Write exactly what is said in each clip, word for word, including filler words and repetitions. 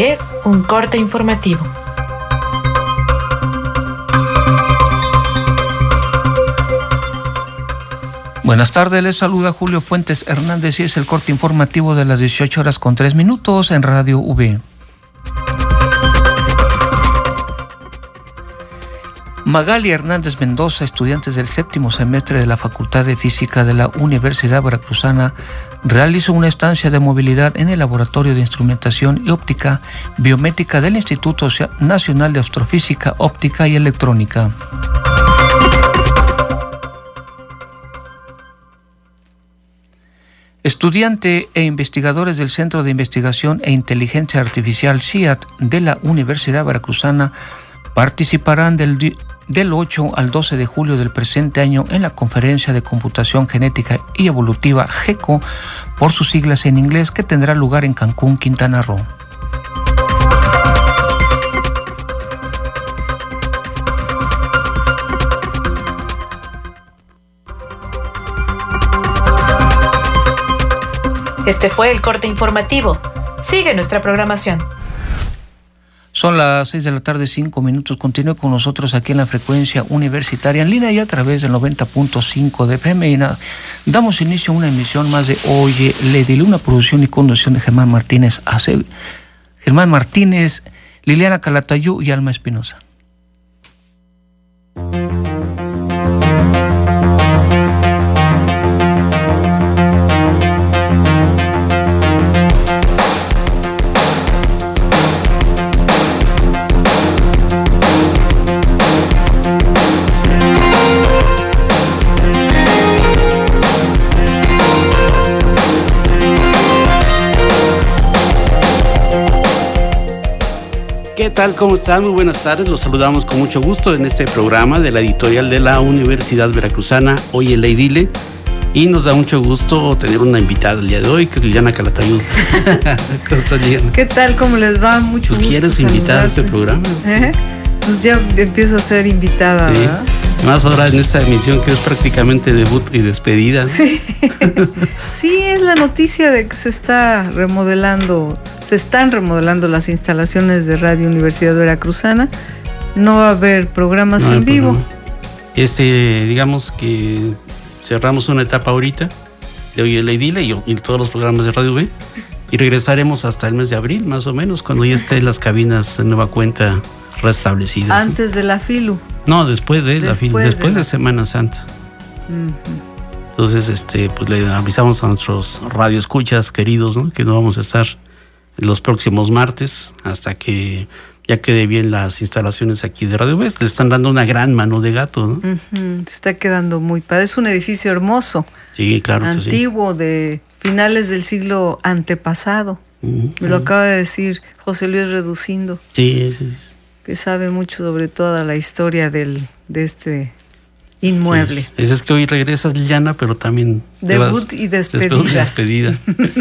Este es un corte informativo. Buenas tardes, les saluda Julio Fuentes Hernández y es el corte informativo de las dieciocho horas con tres minutos en Radio V. Magali Hernández Mendoza, estudiante del séptimo semestre de la Facultad de Física de la Universidad Veracruzana, realizó una estancia de movilidad en el Laboratorio de Instrumentación y Óptica Biométrica del Instituto Nacional de Astrofísica, Óptica y Electrónica. Estudiante e investigadores del Centro de Investigación e Inteligencia Artificial C I A T de la Universidad Veracruzana participarán del, del ocho al doce de julio del presente año en la Conferencia de Computación Genética y Evolutiva GECO, por sus siglas en inglés, que tendrá lugar en Cancún, Quintana Roo. Este fue el corte informativo. Sigue nuestra programación. Son las seis de la tarde, cinco minutos. Continúe con nosotros aquí en la frecuencia universitaria en línea y a través del noventa punto cinco de F M. Y nada, damos inicio a una emisión más de Oye, le dile, una producción y conducción de Germán Martínez, Ace, Germán Martínez, Liliana Calatayud y Alma Espinosa. ¿Qué tal? ¿Cómo están? Muy buenas tardes. Los saludamos con mucho gusto en este programa de la editorial de la Universidad Veracruzana, Oye, le dile. Y nos da mucho gusto tener una invitada el día de hoy, que es Liliana Calatayud. ¿Cómo estás, Liliana? ¿Qué tal? ¿Cómo les va? Mucho pues gusto. ¿Quieres invitar a este programa? ¿Eh? Pues ya empiezo a ser invitada, sí. ¿verdad? Más ahora en esta emisión que es prácticamente debut y despedida, ¿no? Sí. Sí, es la noticia de que se está remodelando, se están remodelando las instalaciones de Radio Universidad Veracruzana. No va a haber programas no en vivo. Programa. Este, digamos que cerramos una etapa ahorita de Oye, le dile y, y todos los programas de Radio V y regresaremos hasta el mes de abril, más o menos, cuando ya estén las cabinas de nueva cuenta restablecidas. Antes ¿sí? de la FILU. No, después de después la FILU, después de, de Semana Santa. Uh-huh. Entonces, este, pues le avisamos a nuestros radioescuchas queridos, ¿no? Que no vamos a estar los próximos martes hasta que ya quede bien las instalaciones aquí de Radio V. Le están dando una gran mano de gato, ¿no? Uh-huh. Se está quedando muy padre. Es un edificio hermoso. Sí, claro que sí. Antiguo, de finales del siglo antepasado. Uh-huh. Me lo acaba de decir José Luis Reducindo. Sí, sí, sí. Que sabe mucho sobre toda la historia del, de este inmueble. Sí, es, es que hoy regresas, Liliana, pero también debut y despedida. Debut y despedida.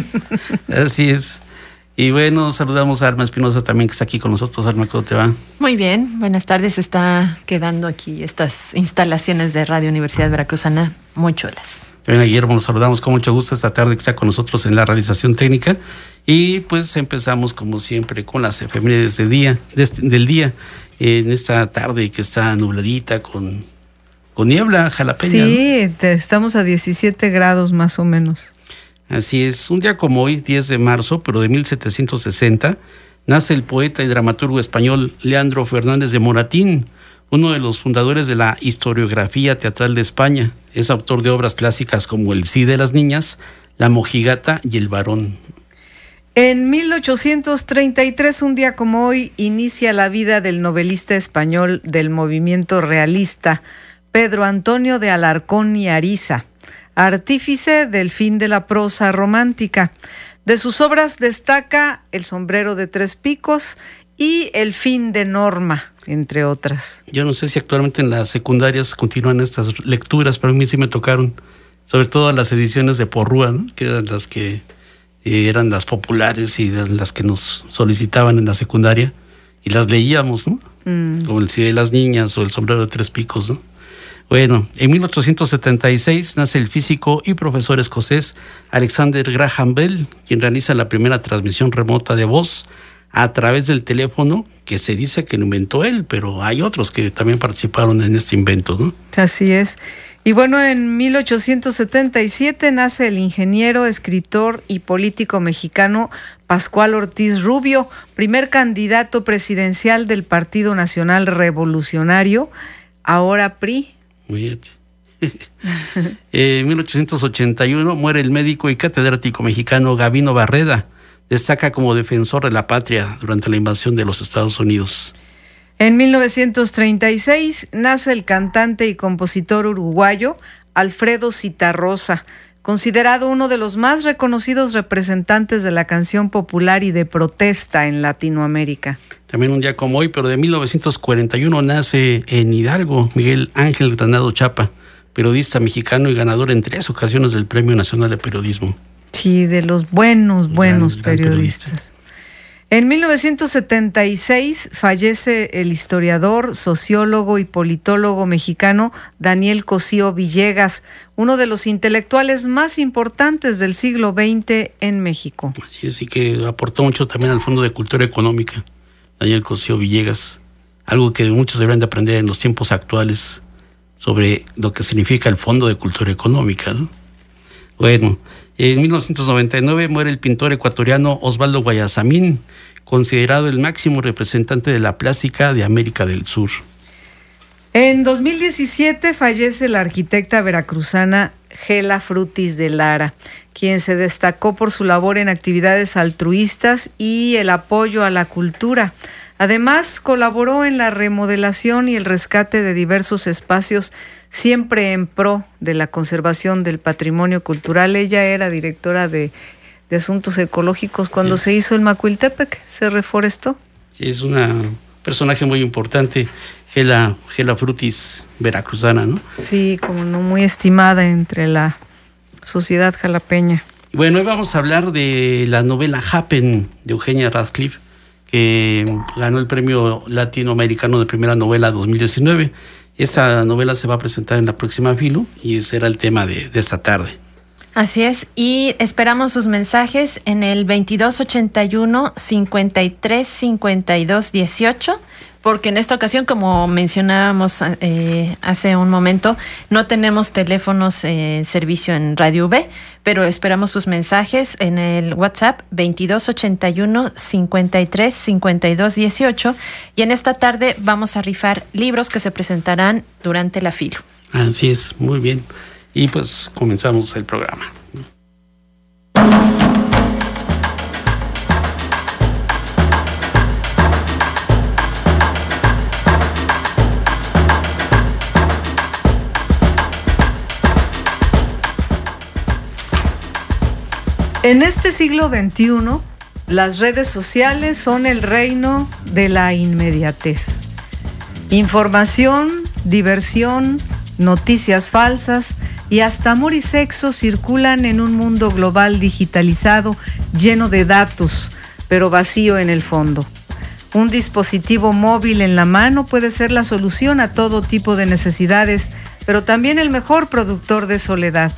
Así es. Y bueno, saludamos a Alma Espinosa también, que está aquí con nosotros. Alma, ¿cómo te va? Muy bien, buenas tardes. Está quedando aquí estas instalaciones de Radio Universidad Veracruzana muy chulas. También a Guillermo nos saludamos con mucho gusto esta tarde que está con nosotros en la realización técnica. Y pues empezamos como siempre con las efemérides de día, de este, del día, en esta tarde que está nubladita con, con niebla jalapeña. Sí, ¿no? Estamos a diecisiete grados más o menos. Así es, un día como hoy, diez de marzo, pero de mil setecientos sesenta, nace el poeta y dramaturgo español Leandro Fernández de Moratín, uno de los fundadores de la historiografía teatral de España. Es autor de obras clásicas como El Cid de las Niñas, La Mojigata y El Varón. En mil ochocientos treinta y tres, un día como hoy, inicia la vida del novelista español del movimiento realista, Pedro Antonio de Alarcón y Ariza, artífice del fin de la prosa romántica. De sus obras destaca El sombrero de tres picos y El fin de Norma, entre otras. Yo no sé si actualmente en las secundarias continúan estas lecturas, pero a mí sí me tocaron, sobre todo las ediciones de Porrúa, ¿no? Que eran las que eh, eran las populares y las que nos solicitaban en la secundaria, y las leíamos, ¿no? Mm. Como El Cid de las Niñas o El sombrero de tres picos, ¿no? Bueno, en mil ochocientos setenta y seis nace el físico y profesor escocés Alexander Graham Bell, quien realiza la primera transmisión remota de voz a través del teléfono, que se dice que lo inventó él, pero hay otros que también participaron en este invento, ¿no? Así es. Y bueno, en mil ochocientos setenta y siete nace el ingeniero, escritor y político mexicano Pascual Ortiz Rubio, primer candidato presidencial del Partido Nacional Revolucionario, ahora P R I. Muy bien. En mil ochocientos ochenta y uno muere el médico y catedrático mexicano Gavino Barreda. Destaca como defensor de la patria durante la invasión de los Estados Unidos. En mil novecientos treinta y seis nace el cantante y compositor uruguayo Alfredo Zitarrosa, considerado uno de los más reconocidos representantes de la canción popular y de protesta en Latinoamérica. También un día como hoy, pero de mil novecientos cuarenta y uno, nace en Hidalgo Miguel Ángel Granado Chapa, periodista mexicano y ganador en tres ocasiones del Premio Nacional de Periodismo. Sí, de los buenos, buenos gran, gran periodistas. periodista. En mil novecientos setenta y seis fallece el historiador, sociólogo y politólogo mexicano Daniel Cosío Villegas, uno de los intelectuales más importantes del siglo veinte en México. Así es, y que aportó mucho también al Fondo de Cultura Económica, Daniel Cosío Villegas, algo que muchos deberían de aprender en los tiempos actuales sobre lo que significa el Fondo de Cultura Económica, ¿no? Bueno, en mil novecientos noventa y nueve muere el pintor ecuatoriano Osvaldo Guayasamín, considerado el máximo representante de la plástica de América del Sur. En dos mil diecisiete fallece la arquitecta veracruzana Gela Frutis de Lara, quien se destacó por su labor en actividades altruistas y el apoyo a la cultura. Además, colaboró en la remodelación y el rescate de diversos espacios, siempre en pro de la conservación del patrimonio cultural. Ella era directora de, de Asuntos Ecológicos cuando sí. se hizo el Macuiltepec, se reforestó. Sí, es una personaje muy importante, Gela, Gela Frutis veracruzana, ¿no? Sí, como no, muy estimada entre la sociedad jalapeña. Bueno, hoy vamos a hablar de la novela Happen de Eugenia Radcliffe, que ganó el Premio Latinoamericano de Primera Novela dos mil diecinueve. Esta novela se va a presentar en la próxima Filo y ese era el tema de, de esta tarde. Así es, y esperamos sus mensajes en el veintidós ochenta y uno, cincuenta y tres, cincuenta y dos, dieciocho, porque en esta ocasión, como mencionábamos eh, hace un momento, no tenemos teléfonos en servicio en Radio V, pero esperamos sus mensajes en el WhatsApp veintidós ochenta y uno, cincuenta y tres, cincuenta y dos, dieciocho, y en esta tarde vamos a rifar libros que se presentarán durante la Filo. Así es, muy bien. Y pues comenzamos el programa. En este siglo veintiuno, las redes sociales son el reino de la inmediatez. Información, diversión, noticias falsas y hasta amor y sexo circulan en un mundo global digitalizado, lleno de datos, pero vacío en el fondo. Un dispositivo móvil en la mano puede ser la solución a todo tipo de necesidades, pero también el mejor productor de soledad.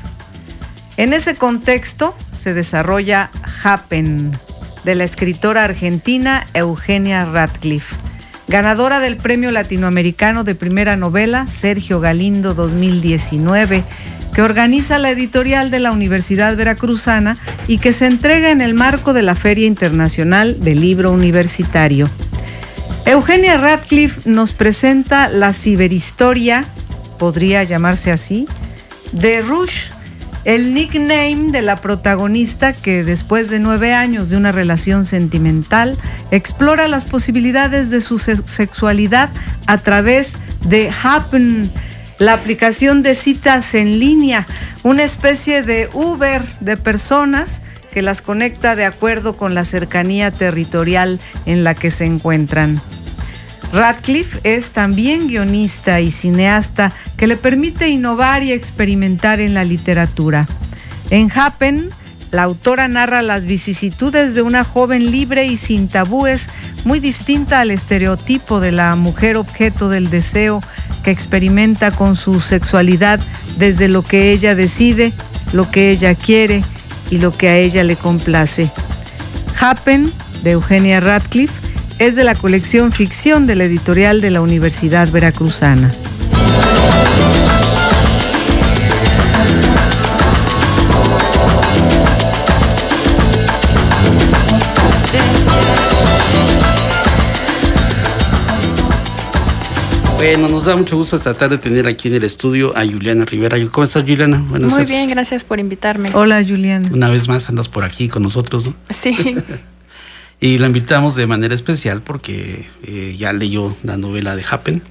En ese contexto se desarrolla Happen, de la escritora argentina Eugenia Radcliffe, ganadora del Premio Latinoamericano de Primera Novela Sergio Galindo dos mil diecinueve, que organiza la editorial de la Universidad Veracruzana y que se entrega en el marco de la Feria Internacional del Libro Universitario. Eugenia Radcliffe nos presenta la ciberhistoria, podría llamarse así, de Rush, el nickname de la protagonista que después de nueve años de una relación sentimental explora las posibilidades de su se- sexualidad a través de Happen, la aplicación de citas en línea, una especie de Uber de personas que las conecta de acuerdo con la cercanía territorial en la que se encuentran. Radcliffe es también guionista y cineasta que le permite innovar y experimentar en la literatura. En Happen, la autora narra las vicisitudes de una joven libre y sin tabúes, muy distinta al estereotipo de la mujer objeto del deseo que experimenta con su sexualidad desde lo que ella decide, lo que ella quiere y lo que a ella le complace. Happen de Eugenia Radcliffe. Es de la colección Ficción de la editorial de la Universidad Veracruzana. Bueno, nos da mucho gusto esta tarde tener aquí en el estudio a Juliana Rivera. ¿Cómo estás, Juliana? Buenas Muy tardes. Bien, gracias por invitarme. Hola, Juliana. Una vez más andas por aquí con nosotros, ¿no? Sí. Y la invitamos de manera especial porque eh, ya leyó la novela de Happen.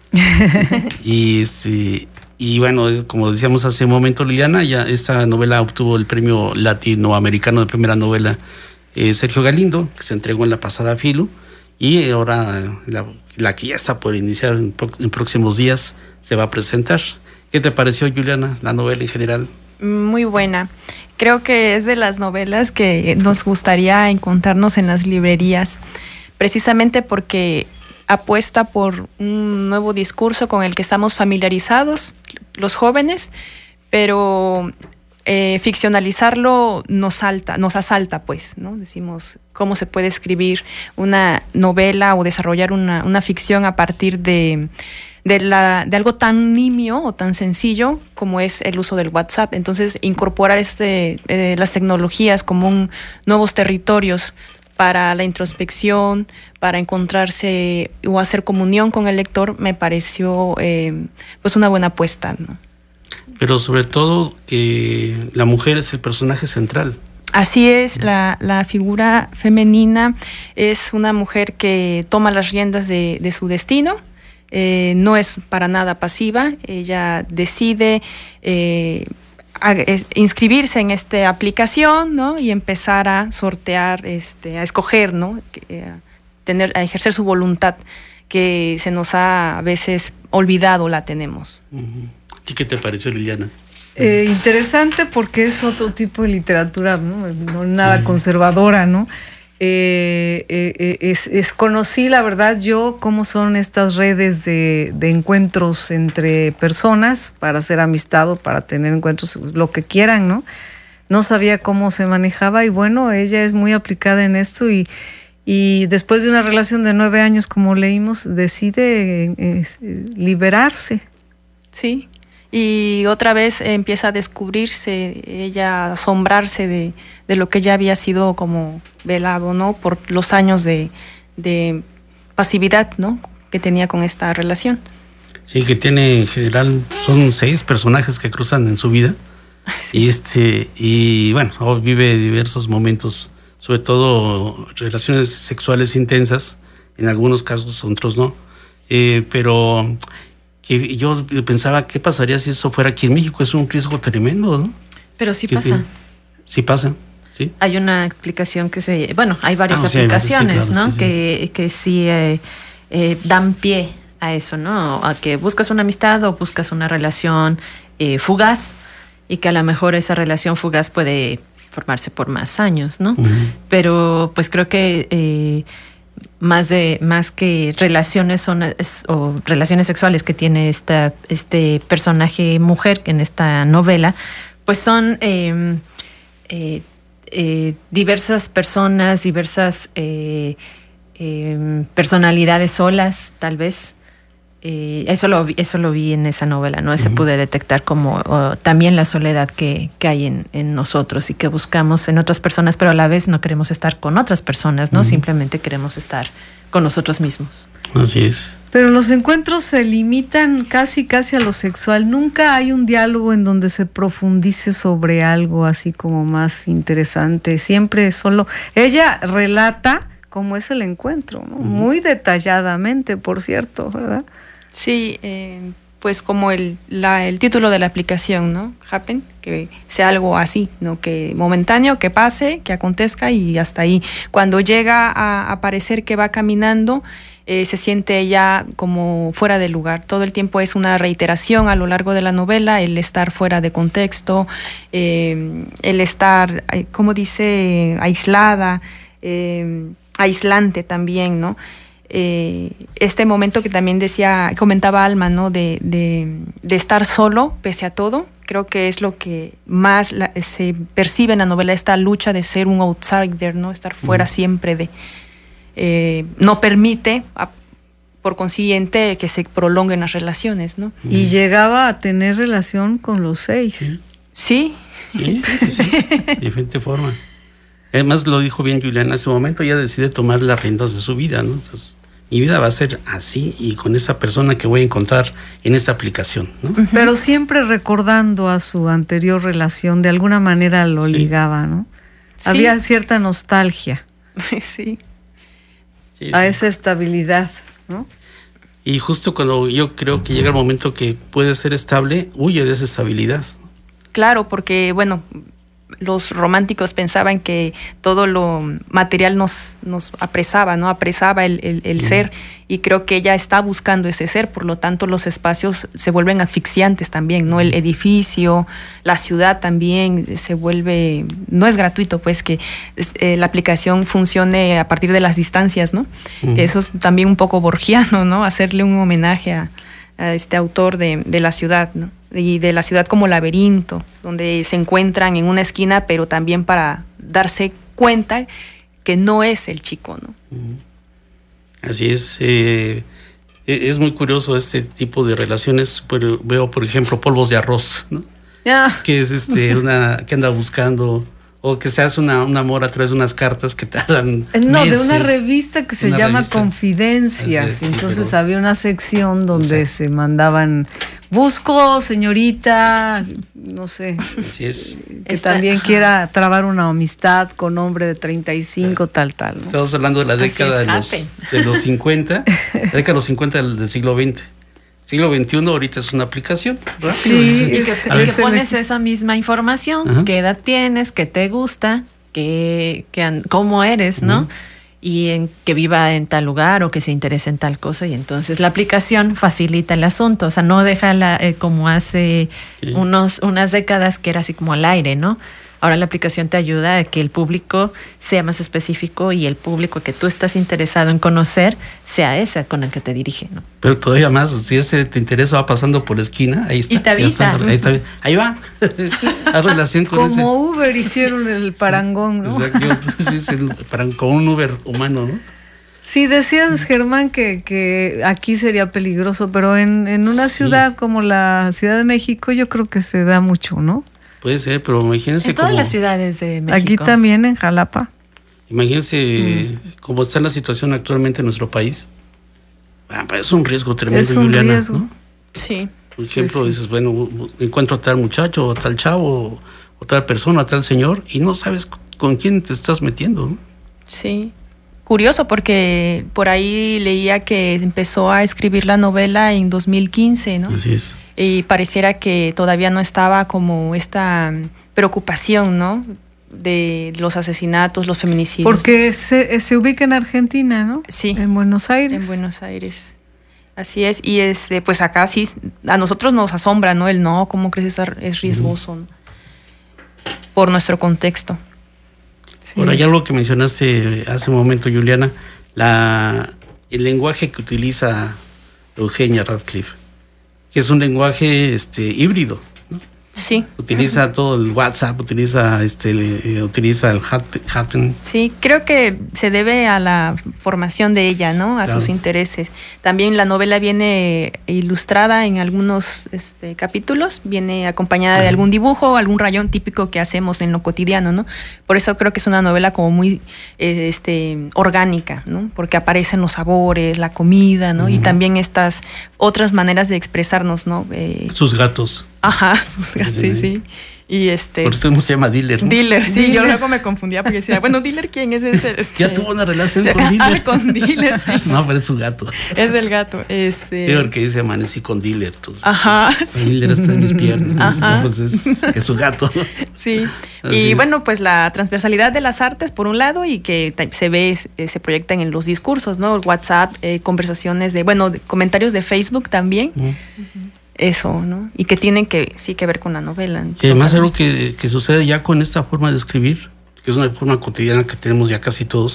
y, sí, y bueno, como decíamos hace un momento, Liliana, ya esta novela obtuvo el premio latinoamericano de primera novela eh, Sergio Galindo, que se entregó en la pasada Filo. Y ahora la, la que ya está por iniciar en, en próximos días se va a presentar. ¿Qué te pareció, Juliana, la novela en general? Muy buena. Creo que es de las novelas que nos gustaría encontrarnos en las librerías, precisamente porque apuesta por un nuevo discurso con el que estamos familiarizados los jóvenes, pero eh, ficcionalizarlo nos salta, nos asalta, pues, ¿no? Decimos, ¿cómo se puede escribir una novela o desarrollar una, una ficción a partir de, de, la, de algo tan nimio o tan sencillo como es el uso del WhatsApp? Entonces, incorporar este, eh, las tecnologías como un, nuevos territorios para la introspección, para encontrarse o hacer comunión con el lector, me pareció eh, pues una buena apuesta, ¿no? Pero sobre todo que la mujer es el personaje central. Así es, la, la figura femenina es una mujer que toma las riendas de, de su destino, eh, no es para nada pasiva, ella decide eh, a, es, inscribirse en esta aplicación, ¿no? Y empezar a sortear, este, a escoger, ¿no? Que, a, tener, a ejercer su voluntad, que se nos ha a veces olvidado, la tenemos. Uh-huh. ¿Y qué te pareció, Liliana? Eh, interesante porque es otro tipo de literatura, no, no nada sí. conservadora, ¿no? Eh, eh, es, es conocí, la verdad, yo cómo son estas redes de, de encuentros entre personas para hacer amistad o para tener encuentros, lo que quieran, ¿no? No sabía cómo se manejaba y bueno, ella es muy aplicada en esto y, y después de una relación de nueve años, como leímos, decide eh, liberarse. Sí. Y otra vez empieza a descubrirse, ella a asombrarse de, de lo que ya había sido como velado, ¿no? Por los años de, de pasividad, ¿no? Que tenía con esta relación. Sí, que tiene en general, son seis personajes que cruzan en su vida. Sí. Y este, y bueno, vive diversos momentos, sobre todo relaciones sexuales intensas, en algunos casos, otros no. Eh, pero que yo pensaba, ¿qué pasaría si eso fuera aquí en México? Es un riesgo tremendo, ¿no? Pero sí que, pasa. Que, sí pasa, sí. Hay una aplicación que se... Bueno, hay varias ah, aplicaciones, sí, claro, ¿no? Sí, que, sí. que sí eh, eh, dan pie a eso, ¿no? A que buscas una amistad o buscas una relación eh, fugaz y que a lo mejor esa relación fugaz puede formarse por más años, ¿no? Uh-huh. Pero pues creo que... Eh, más de más que relaciones son, es, o relaciones sexuales que tiene esta este personaje mujer en esta novela, pues son eh, eh, eh, diversas personas, diversas eh, eh, personalidades solas, tal vez. Eh, eso lo eso lo vi en esa novela, ¿no? Ese uh-huh. pude detectar como oh, también la soledad que, que hay en, en nosotros y que buscamos en otras personas, pero a la vez no queremos estar con otras personas, ¿no? Uh-huh. Simplemente queremos estar con nosotros mismos. Así es. Pero los encuentros se limitan casi casi a lo sexual. Nunca hay un diálogo en donde se profundice sobre algo así como más interesante. Siempre solo ella relata cómo es el encuentro, ¿no? Uh-huh. Muy detalladamente, por cierto, ¿verdad? Sí, eh, pues como el, la, el título de la aplicación, ¿no? Happen, que sea algo así, ¿no? Que momentáneo, que pase, que acontezca y hasta ahí. Cuando llega a, a parecer que va caminando, eh, se siente ya como fuera de lugar. Todo el tiempo es una reiteración a lo largo de la novela, el estar fuera de contexto, eh, el estar, como dice, aislada, eh, aislante también, ¿no? eh, este momento que también decía, comentaba Alma, ¿no? De, de, de estar solo pese a todo. Creo que es lo que más la, se percibe en la novela, esta lucha de ser un outsider, ¿no? Estar fuera uh-huh. siempre de... Eh, no permite, a, por consiguiente, que se prolonguen las relaciones, ¿no? Uh-huh. Y llegaba a tener relación con los seis. Sí. Sí, sí, sí, sí. De diferente forma. Además, lo dijo bien Juliana hace un momento, ella decide tomar las riendas de su vida, ¿no? Entonces, mi vida va a ser así y con esa persona que voy a encontrar en esta aplicación, ¿no? Pero siempre recordando a su anterior relación, de alguna manera lo sí. ligaba, ¿no? Sí. Había cierta nostalgia. Sí. Sí, a sí. esa estabilidad, ¿no? Y justo cuando yo creo que llega el momento que puede ser estable, huye de esa estabilidad. Claro, porque, bueno, los románticos pensaban que todo lo material nos, nos apresaba, ¿no? Apresaba el, el, el ser, y creo que ella está buscando ese ser, por lo tanto los espacios se vuelven asfixiantes también, ¿no? El edificio, la ciudad también se vuelve, no es gratuito, pues, que eh, la aplicación funcione a partir de las distancias, ¿no? Uh-huh. Que eso es también un poco borgiano, ¿no? Hacerle un homenaje a, a este autor de, de la ciudad, ¿no? Y de la ciudad como laberinto, donde se encuentran en una esquina, pero también para darse cuenta que no es el chico, ¿no? Así es. Eh, es muy curioso este tipo de relaciones. Pero veo, por ejemplo, Polvos de Arroz, ¿no? Yeah. Que es este una que anda buscando, o que se hace una, un amor a través de unas cartas que tardan No, meses. de una revista que se Una llama revista. Confidencias. Así, Entonces pero, había una sección donde o sea, se mandaban, busco señorita, no sé, así es. que Está, también ajá. quiera trabar una amistad con hombre de treinta y cinco, tal, tal, ¿no? Estamos hablando de la década de los, de los cincuenta, la década de los cincuenta del, del siglo veinte. Siglo veintiuno ahorita es una aplicación. Rápido. Sí, Y que, es- y A ver. que pones esa misma información, Ajá. qué edad tienes, qué te gusta, qué, qué an- cómo eres, ¿no? Ujú. Y en que viva en tal lugar o que se interese en tal cosa, y entonces la aplicación facilita el asunto, o sea, no deja la, eh, como hace Sí. unos, unas décadas que era así como al aire, ¿no? Ahora la aplicación te ayuda a que el público sea más específico y el público que tú estás interesado en conocer sea ese con el que te dirige, ¿no? Pero todavía más, si ese te interesa, va pasando por la esquina, ahí está. Y te ya avisa. está, ahí, está, ahí va. Haz relación con ese. Como Uber hicieron el parangón, ¿no? Exacto, sí, es el- para, con un Uber humano, ¿no? Sí, decías, Germán, que, que aquí sería peligroso, pero en, en una Sí. ciudad como la Ciudad de México yo creo que se da mucho, ¿no? Puede ser, pero imagínense En todas cómo, las ciudades de México. Aquí también, en Jalapa. imagínense Mm. cómo está la situación actualmente en nuestro país. Ah, pues es un riesgo tremendo, Es un Juliana, riesgo. ¿no? Sí. Por ejemplo, Pues sí. dices, bueno, encuentro a tal muchacho, o tal chavo, o tal persona, a tal señor, y no sabes con quién te estás metiendo, ¿no? Sí. Curioso, porque por ahí leía que empezó a escribir la novela en dos mil quince, ¿no? Así es. Y pareciera que todavía no estaba como esta mm, preocupación, ¿no? De los asesinatos, los feminicidios. Porque se, se ubica en Argentina, ¿no? Sí. En Buenos Aires. En Buenos Aires. Así es. Y este, pues acá sí, a nosotros nos asombra, ¿no? El no, ¿cómo crees es, es riesgoso? ¿no? Por nuestro contexto. Sí. Por allá lo que mencionaste hace un momento, Juliana, la, el lenguaje que utiliza Eugenia Radcliffe, que es un lenguaje este, híbrido, ¿no? Sí. Utiliza uh-huh. todo el WhatsApp, utiliza este, eh, utiliza el Happen. Sí, creo que se debe a la formación de ella, ¿no? A Claro. sus intereses. También la novela viene ilustrada en algunos este, capítulos, viene acompañada Ajá. de algún dibujo, algún rayón típico que hacemos en lo cotidiano, ¿no? Por eso creo que es una novela como muy eh, este, orgánica, ¿no? Porque aparecen los sabores, la comida, ¿no? Uh-huh. Y también estas otras maneras de expresarnos, ¿no? Eh, Sus gatos. Ajá, sus gatos, sí, sí. Y este... Por eso no se llama Dealer, ¿no? Dealer, sí, Dealer. yo luego me confundía porque decía, bueno, ¿Dealer quién es ese? Este, Ya tuvo una relación sí, con ah, Dealer. con Dealer, sí. No, pero es su gato. Es el gato, este... Sí, porque dice amanecí con Dealer. Entonces, Ajá, sí. Dealer está en mis piernas. Ajá. Pues es, es su gato. Sí, Así y es. bueno, pues la transversalidad de las artes, por un lado, y que se ve, eh, se proyectan en los discursos, ¿no? WhatsApp, eh, conversaciones de, bueno, de comentarios de Facebook también. Uh-huh. Eso, ¿no? Y que tienen que, sí, que ver con la novela. Y además algo que, que sucede ya con esta forma de escribir, que es una forma cotidiana que tenemos ya casi todos,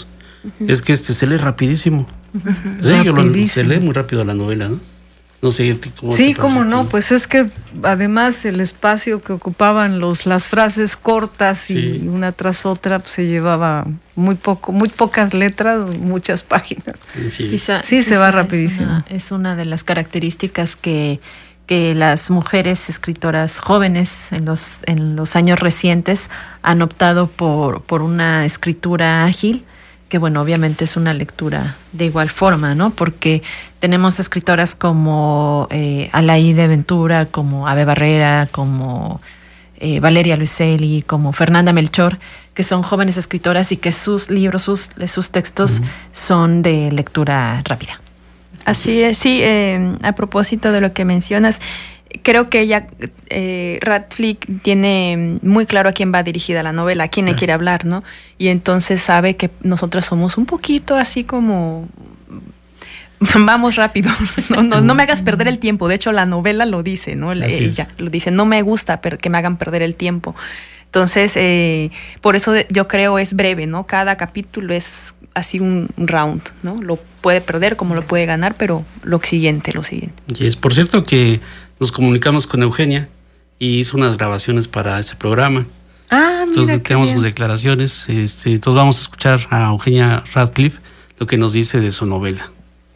Uh-huh. Es que este se lee rapidísimo. Uh-huh. Sí, rapidísimo. Lo, se lee muy rápido la novela, ¿no? No sé cómo. Sí, cómo no, pues es que además el espacio que ocupaban los las frases cortas sí. y una tras otra pues, se llevaba muy poco, muy pocas letras, muchas páginas. Sí, quizá, sí quizá se va rapidísimo. Es una, es una de las características que, que las mujeres escritoras jóvenes en los, en los años recientes han optado por, por una escritura ágil, que bueno, obviamente es una lectura de igual forma, ¿no? Porque tenemos escritoras como eh, Alaíde Ventura, como Ave Barrera, como eh, Valeria Luiselli, como Fernanda Melchor, que son jóvenes escritoras y que sus libros, sus, sus textos uh-huh. son de lectura rápida. Así es, sí, eh, a propósito de lo que mencionas, creo que ella, eh, Radcliffe tiene muy claro a quién va dirigida la novela, a quién le quiere hablar, ¿no? Y entonces sabe que nosotros somos un poquito así como... Vamos rápido, no, no, no me hagas perder el tiempo. De hecho, la novela lo dice, ¿no? Así ella es. Lo dice, no me gusta que me hagan perder el tiempo. Entonces, eh, por eso yo creo es breve, ¿no? Cada capítulo es así un round, ¿no? Lo puede perder como lo puede ganar, pero lo siguiente, lo siguiente. Y es por cierto que nos comunicamos con Eugenia y hizo unas grabaciones para ese programa. Ah, mira. Entonces tenemos sus declaraciones. Este, entonces vamos a escuchar a Eugenia Radcliffe lo que nos dice de su novela.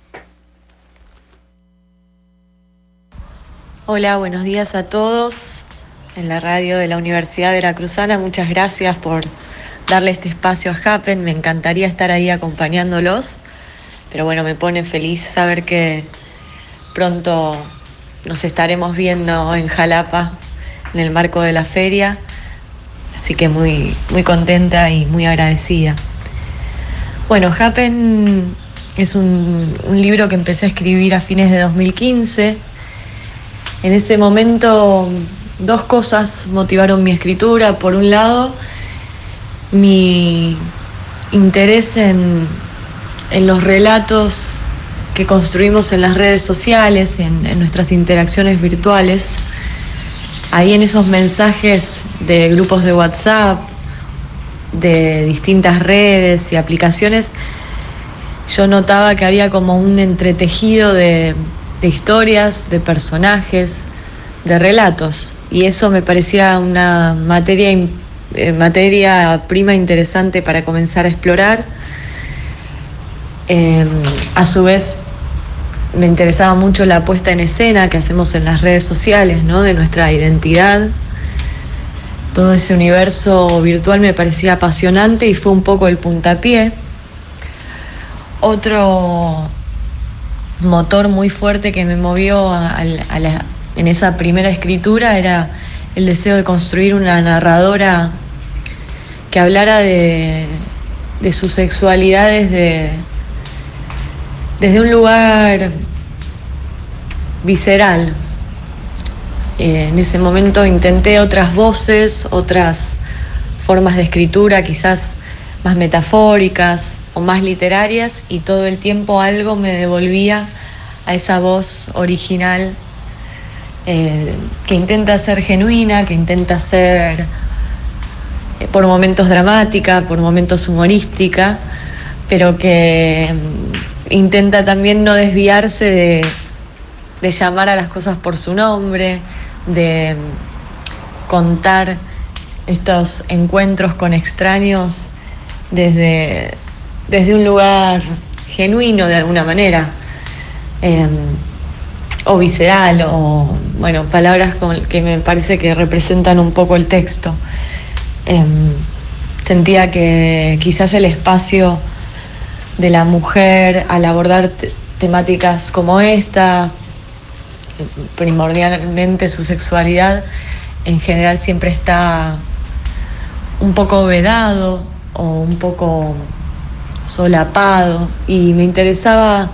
Hola, buenos días a todos en la radio de la Universidad Veracruzana. Muchas gracias por darle este espacio a Happen. Me encantaría estar ahí acompañándolos, pero bueno, me pone feliz saber que pronto nos estaremos viendo en Jalapa en el marco de la feria, así que muy, muy contenta y muy agradecida. Bueno, Happen es un, un libro que empecé a escribir a fines de dos mil quince. En ese momento, dos cosas motivaron mi escritura. Por un lado, mi interés en, en los relatos que construimos en las redes sociales, en, en nuestras interacciones virtuales. Ahí en esos mensajes de grupos de WhatsApp, de distintas redes y aplicaciones, yo notaba que había como un entretejido de... de historias, de personajes, de relatos, y eso me parecía una materia, eh, materia prima interesante para comenzar a explorar. Eh, a su vez me interesaba mucho la puesta en escena que hacemos en las redes sociales, ¿no? De nuestra identidad. Todo ese universo virtual me parecía apasionante y fue un poco el puntapié. Otro motor muy fuerte que me movió a, a, a la, en esa primera escritura era el deseo de construir una narradora que hablara de, de su sexualidad desde, desde un lugar visceral. Eh, en ese momento intenté otras voces, otras formas de escritura, quizás más metafóricas o más literarias, y todo el tiempo algo me devolvía a esa voz original eh, que intenta ser genuina, que intenta ser eh, por momentos dramática, por momentos humorística, pero que mm, intenta también no desviarse de, de llamar a las cosas por su nombre, de mm, contar estos encuentros con extraños desde, desde un lugar genuino de alguna manera, eh, o visceral, o bueno, palabras con, que me parece que representan un poco el texto. Eh, sentía que quizás el espacio de la mujer al abordar t- temáticas como esta, primordialmente su sexualidad, en general siempre está un poco vedado o un poco solapado, y me interesaba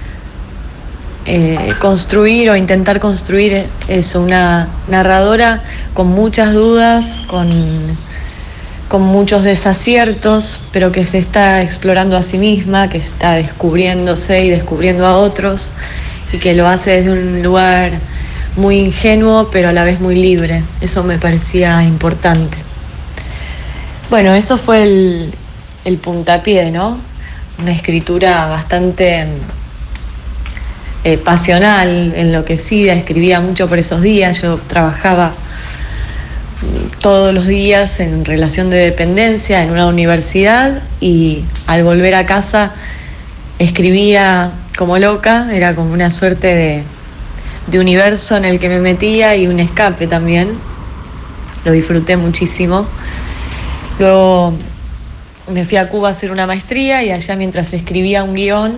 eh, construir o intentar construir eso, una narradora con muchas dudas, con, con muchos desaciertos, pero que se está explorando a sí misma, que está descubriéndose y descubriendo a otros, y que lo hace desde un lugar muy ingenuo, pero a la vez muy libre. Eso me parecía importante. Bueno, eso fue el, el puntapié, ¿no? una escritura bastante eh, pasional, enloquecida, escribía mucho por esos días. Yo trabajaba todos los días en relación de dependencia en una universidad y al volver a casa escribía como loca, era como una suerte de, de universo en el que me metía y un escape también. Lo disfruté muchísimo. Luego me fui a Cuba a hacer una maestría y allá, mientras escribía un guión,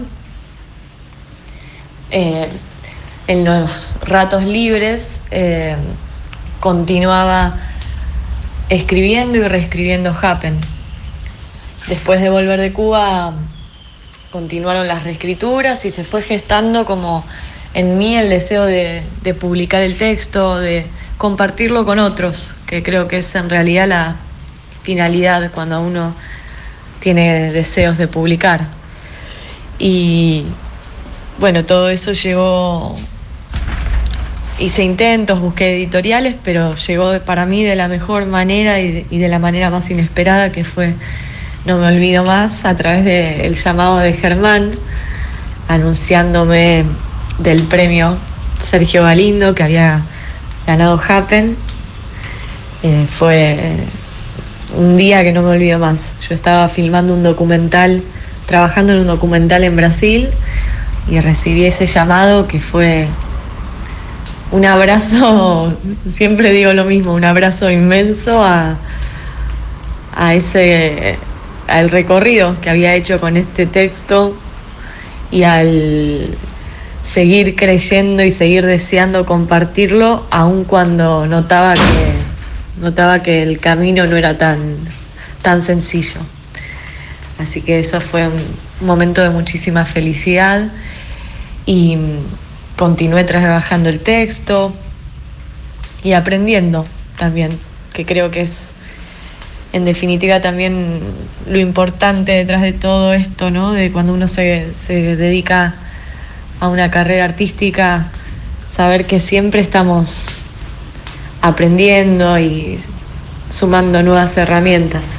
eh, en los ratos libres eh, continuaba escribiendo y reescribiendo Happen. Después de volver de Cuba continuaron las reescrituras y se fue gestando como en mí el deseo de, de publicar el texto, de compartirlo con otros, que creo que es en realidad la finalidad cuando uno tiene deseos de publicar. Y bueno, todo eso llegó, hice intentos, busqué editoriales, pero llegó para mí de la mejor manera y de, y de la manera más inesperada, que fue No me olvido más, a través del llamado de Germán, anunciándome del premio Sergio Galindo, que había ganado Happen. Eh, fue un día que no me olvido más. Yo estaba filmando un documental, trabajando en un documental en Brasil, y recibí ese llamado que fue un abrazo, siempre digo lo mismo, un abrazo inmenso a, a ese, al recorrido que había hecho con este texto y al seguir creyendo y seguir deseando compartirlo, aun cuando notaba que, notaba que el camino no era tan, tan sencillo. Así que eso fue un momento de muchísima felicidad y continué trabajando el texto y aprendiendo también, que creo que es en definitiva también lo importante detrás de todo esto, ¿no? De cuando uno se, se dedica a una carrera artística, saber que siempre estamos aprendiendo y sumando nuevas herramientas.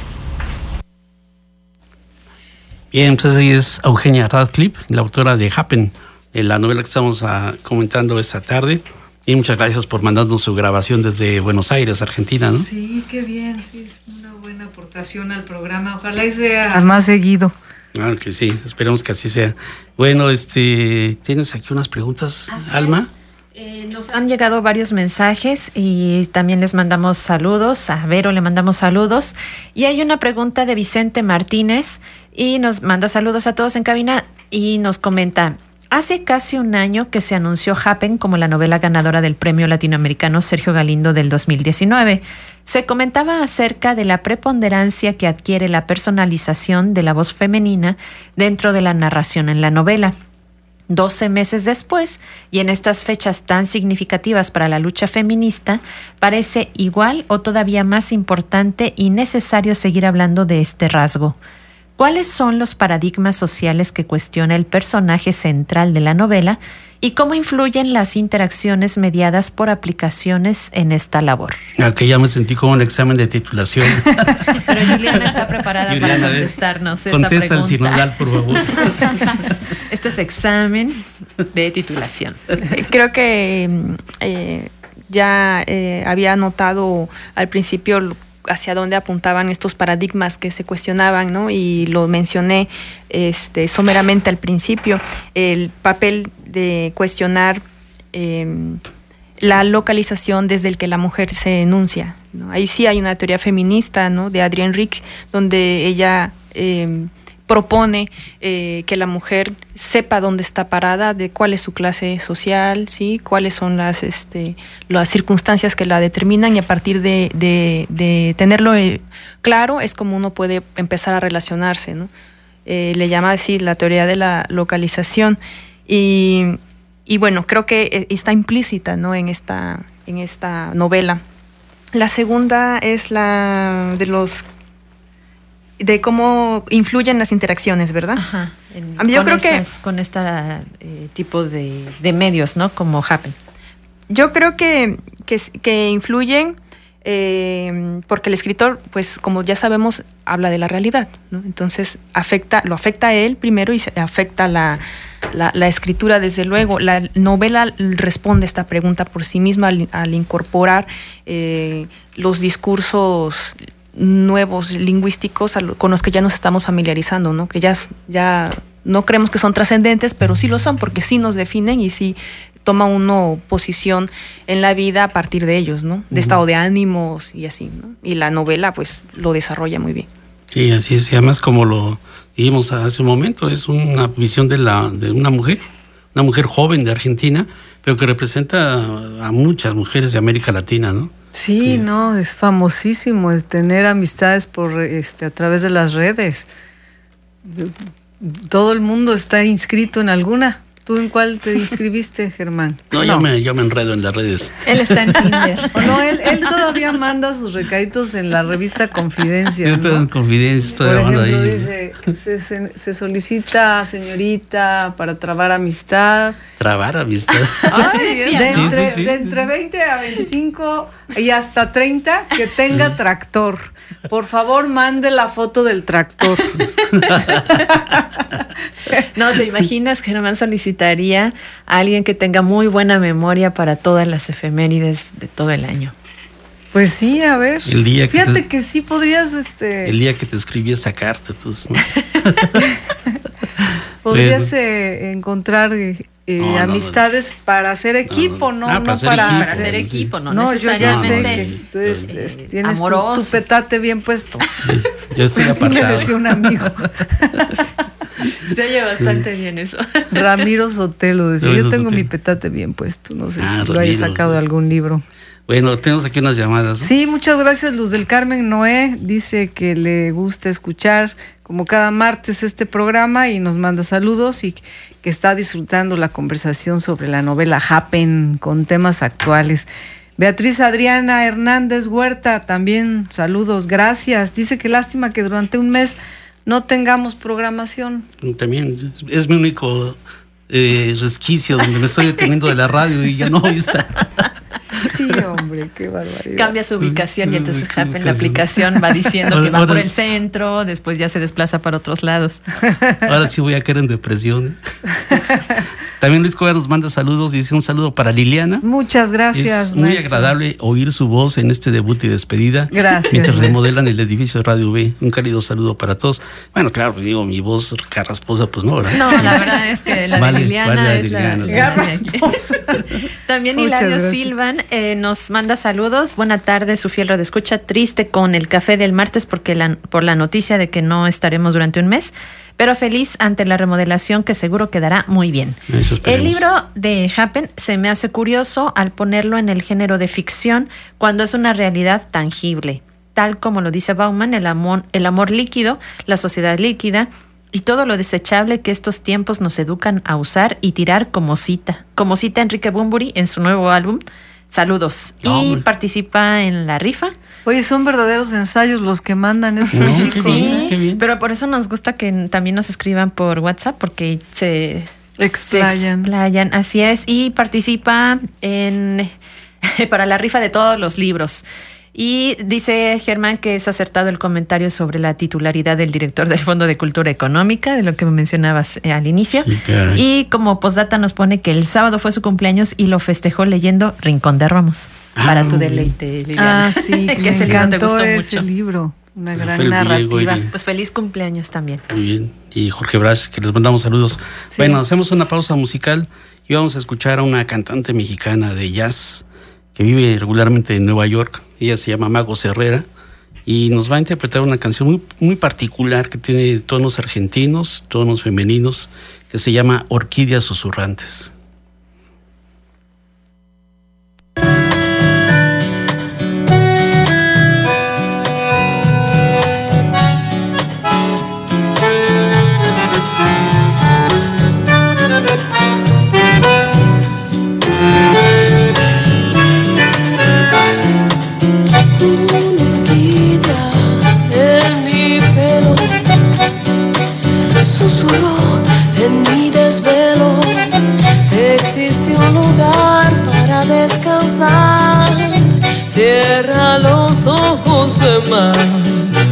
Bien, pues así es Eugenia Radcliffe, la autora de Happen, en la novela que estamos a, comentando esta tarde. Y muchas gracias por mandarnos su grabación desde Buenos Aires, Argentina, ¿no? Sí, qué bien, sí, es una buena aportación al programa. Ojalá y sea más seguido. Claro que sí, esperemos que así sea. Bueno, este, ¿tienes aquí unas preguntas, así Alma? Eh, nos han llegado varios mensajes y también les mandamos saludos. A Vero le mandamos saludos. Y hay una pregunta de Vicente Martínez y nos manda saludos a todos en cabina y nos comenta: hace casi un año que se anunció Happen como la novela ganadora del Premio Latinoamericano Sergio Galindo del dos mil diecinueve. Se comentaba acerca de la preponderancia que adquiere la personalización de la voz femenina dentro de la narración en la novela. Doce meses después, y en estas fechas tan significativas para la lucha feminista, parece igual o todavía más importante y necesario seguir hablando de este rasgo. ¿Cuáles son los paradigmas sociales que cuestiona el personaje central de la novela y cómo influyen las interacciones mediadas por aplicaciones en esta labor? Aquí ya me sentí como un examen de titulación. Pero Juliana está preparada Juliana, para contestarnos esta contesta pregunta. Contesta el sinodal, por favor. Este es examen de titulación. Creo que eh, ya eh, había notado al principio hacia dónde apuntaban estos paradigmas que se cuestionaban, ¿no? Y lo mencioné este, someramente al principio, el papel de cuestionar eh, la localización desde el que la mujer se enuncia, ¿no? Ahí sí hay una teoría feminista, ¿no? De Adrienne Rich, donde ella eh, propone eh, que la mujer sepa dónde está parada, de cuál es su clase social, ¿sí? Cuáles son las, este, las circunstancias que la determinan, y a partir de, de, de tenerlo eh, claro es como uno puede empezar a relacionarse, ¿no? Eh, le llama así la teoría de la localización y, y bueno, creo que está implícita, ¿no? en, esta, en esta novela. La segunda es la de los de cómo influyen las interacciones, ¿verdad? Ajá. En, Yo creo estas, que con este eh, tipo de, de medios, ¿no? Como Happen. Yo creo que, que, que influyen Eh, porque el escritor, pues como ya sabemos, habla de la realidad, ¿no? Entonces afecta, lo afecta a él primero y se afecta la, la, la escritura, desde luego. La novela responde esta pregunta por sí misma al, al incorporar eh, los discursos nuevos lingüísticos a lo, con los que ya nos estamos familiarizando, ¿no? Que ya, ya no creemos que son trascendentes, pero sí lo son, porque sí nos definen y sí toma uno posición en la vida a partir de ellos, ¿no? De uh-huh. estado de ánimos y así, ¿no? Y la novela, pues, lo desarrolla muy bien. Sí, así es. Y además, como lo dijimos hace un momento, es una visión de, la, de una mujer, una mujer joven de Argentina, pero que representa a muchas mujeres de América Latina, ¿no? Sí, sí no, es. es famosísimo el tener amistades por este a través de las redes. Todo el mundo está inscrito en alguna. ¿Tú en cuál te inscribiste, Germán? No, no. Yo, me, yo me enredo en las redes. Él está en Tinder. O no, él, él todavía manda sus recaditos en la revista Confidencia. Yo estoy, ¿no? En Confidencia, estoy Por ejemplo, ahí. dice, se, se, se solicita, señorita, para trabar amistad. ¿Trabar amistad? Ah, sí, de, sí, entre, sí, sí. de entre veinte a veinticinco y hasta treinta que tenga tractor. Por favor, mande la foto del tractor. No, ¿te imaginas? Germán solicitaría a alguien que tenga muy buena memoria para todas las efemérides de todo el año. Pues sí, a ver. El día que Fíjate te, que sí podrías, este. El día que te escribí esa carta, tú, ¿no? Podrías eh, encontrar eh, no, amistades no, no. para hacer equipo, no, no, ah, no para, para, para hacer equipo, no, no necesariamente. Yo ya sé que tú es, es, tienes tu, tu petate bien puesto. Yo estoy Así apartado. me decía un amigo. Se oye bastante bien eso. Ramiro Sotelo decía, Ramiro yo tengo Sotelo. mi petate bien puesto, no sé ah, si lo haya sacado de algún libro. Bueno, tenemos aquí unas llamadas, ¿no? Sí, muchas gracias. Luz del Carmen Noé dice que le gusta escuchar como cada martes este programa y nos manda saludos y que está disfrutando la conversación sobre la novela Happen con temas actuales. Beatriz Adriana Hernández Huerta, también saludos, gracias. Dice que lástima que durante un mes no tengamos programación. También es mi único eh, resquicio donde me estoy deteniendo de la radio y ya no está. Sí, hombre, qué barbaridad. Cambia su ubicación y entonces Happen, la aplicación, va diciendo que va por el centro, después ya se desplaza para otros lados. Ahora sí voy a caer en depresión. También Luis Coya nos manda saludos y dice un saludo para Liliana. Muchas gracias, Es muy maestra. agradable oír su voz en este debut y despedida. Gracias. Mientras remodelan el edificio de Radio V. Un cálido saludo para todos. Bueno, claro, pues digo, mi voz carrasposa, pues no, ¿verdad? No, la verdad es que la vale, de Liliana vale la es Liliana, la... sí. Carrasposa. También Muchas Hilario gracias. Silvan eh, nos manda saludos. Buena tarde, su fiel radioescucha. Triste con el café del martes porque la, por la noticia de que no estaremos durante un mes, pero feliz ante la remodelación que seguro quedará muy bien. El libro de Happen se me hace curioso al ponerlo en el género de ficción cuando es una realidad tangible. Tal como lo dice Bauman, el amor, el amor líquido, la sociedad líquida y todo lo desechable que estos tiempos nos educan a usar y tirar como cita. Como cita Enrique Bunbury en su nuevo álbum. Saludos. Oh, y hombre. participa en la rifa. Oye, son verdaderos ensayos los que mandan estos No, chicos. qué Sí, bien, qué bien. pero por eso nos gusta que también nos escriban por WhatsApp porque se Explayan. se explayan. Así es. Y participa en para la rifa de todos los libros. Y dice Germán que es acertado el comentario sobre la titularidad del director del Fondo de Cultura Económica, de lo que mencionabas eh, al inicio. Sí, caray. Y como postdata nos pone que el sábado fue su cumpleaños y lo festejó leyendo Rincón de Ramos. Ah, para tu muy deleite, Liliana. Ah, sí, que me ese libro te encantó gustó ese mucho. libro. Una gran Rafael narrativa. Villego, Pues feliz cumpleaños también. Muy bien. Y Jorge Brash, que les mandamos saludos. Sí. Bueno, hacemos una pausa musical y vamos a escuchar a una cantante mexicana de jazz que vive regularmente en Nueva York. Ella se llama Magos Herrera y nos va a interpretar una canción muy, muy particular que tiene tonos argentinos, tonos femeninos, que se llama Orquídeas Susurrantes. En mi pelo susurró en mi desvelo. Existe un lugar para descansar. Ciérralo. más.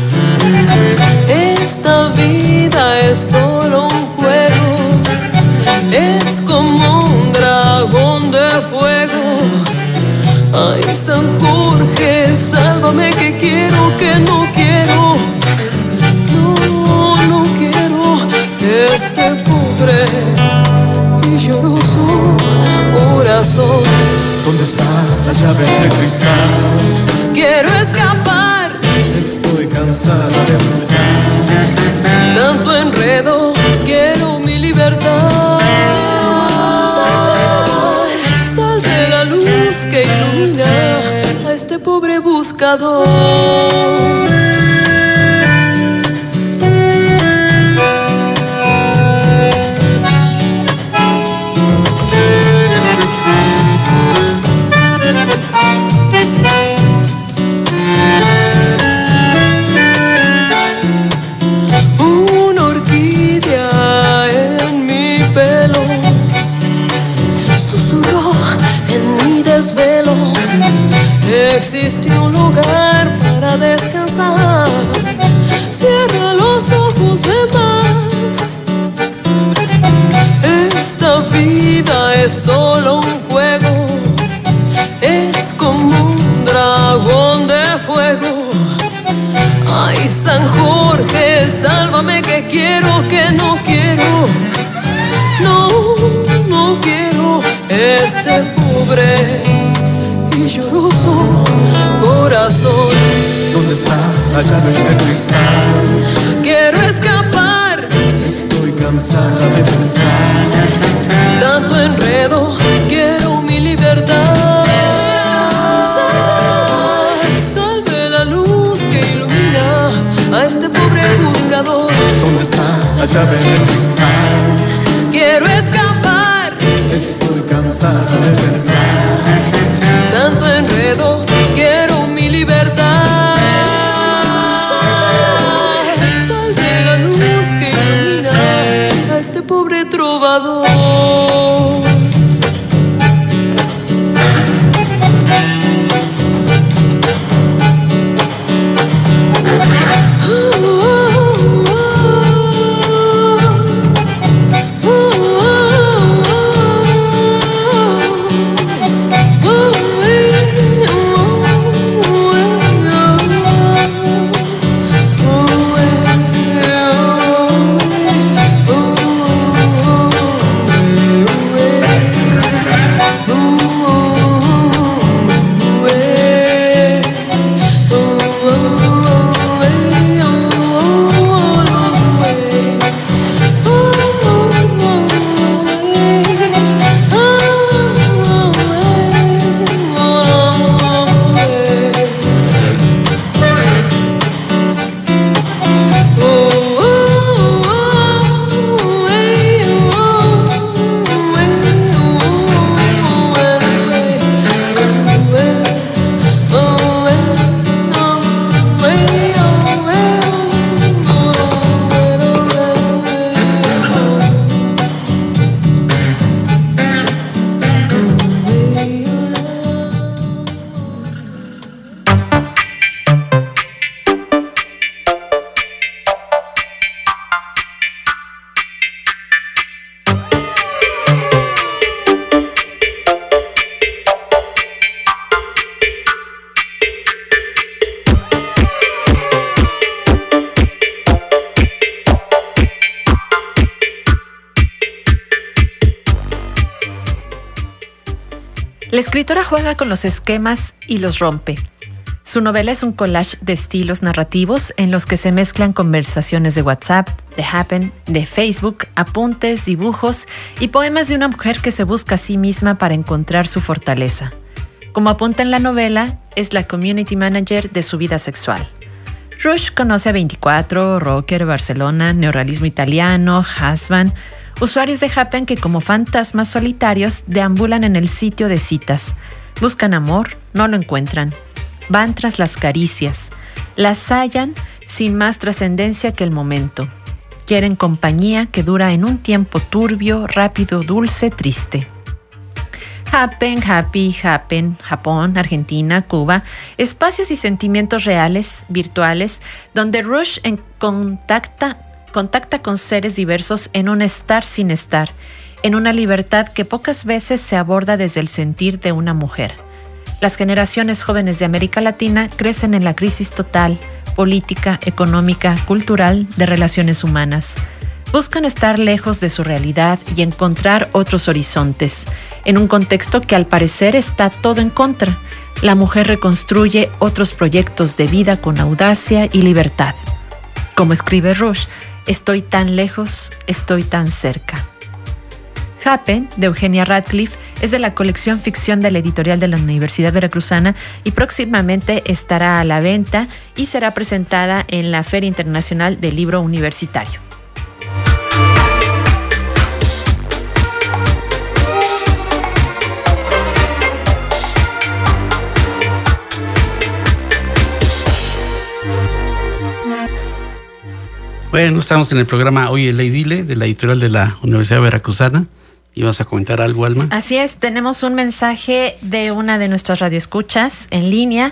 Esta vida es solo un juego, es como un dragón de fuego. Ay, San Jorge, sálvame que quiero, que no quiero. No, no quiero este pobre y lloroso corazón. ¿Dónde está la llave de cristal? Quiero escapar, estoy cansada de pensar. Tanto enredo, quiero mi libertad. Salve la luz que ilumina a este pobre buscador. Existe un lugar para descansar. Cierra los ojos, ve más. Esta vida es solo un juego, es como un dragón de fuego. Ay, San Jorge, sálvame que quiero, que no quiero. No, no quiero este pobre y lloroso corazón. ¿Dónde está la llave de cristal? Quiero escapar, estoy cansada de pensar. Tanto enredo, quiero mi libertad. Salve la luz que ilumina a este pobre buscador. ¿Dónde está la llave de cristal? Quiero escapar, estoy cansada de pensar. Tanto enredo, quiero mi libertad. Salve la luz que ilumina a este pobre trovador. La escritora juega con los esquemas y los rompe. Su novela es un collage de estilos narrativos en los que se mezclan conversaciones de WhatsApp, de Happn, de Facebook, apuntes, dibujos y poemas de una mujer que se busca a sí misma para encontrar su fortaleza. Como apunta en la novela, es la community manager de su vida sexual. Rush conoce a veinticuatro, Rocker, Barcelona, Neorrealismo Italiano, Husband, usuarios de Happn que como fantasmas solitarios deambulan en el sitio de citas. Buscan amor, no lo encuentran. Van tras las caricias. Las hallan sin más trascendencia que el momento. Quieren compañía que dura en un tiempo turbio, rápido, dulce, triste. Happen, Happy, Happen, Japón, Argentina, Cuba, espacios y sentimientos reales, virtuales, donde Rush en contacta, contacta con seres diversos en un estar sin estar, en una libertad que pocas veces se aborda desde el sentir de una mujer. Las generaciones jóvenes de América Latina crecen en la crisis total, política, económica, cultural, de relaciones humanas. Buscan estar lejos de su realidad y encontrar otros horizontes, en un contexto que al parecer está todo en contra. La mujer reconstruye otros proyectos de vida con audacia y libertad. Como escribe Rush, estoy tan lejos, estoy tan cerca. Happen, de Eugenia Radcliffe, es de la colección Ficción de la editorial de la Universidad Veracruzana y próximamente estará a la venta y será presentada en la Feria Internacional del Libro Universitario. Bueno, estamos en el programa Hoy el Dile de la editorial de la Universidad Veracruzana. ¿Ibas a comentar algo, Alma? Así es, tenemos un mensaje de una de nuestras radioescuchas en línea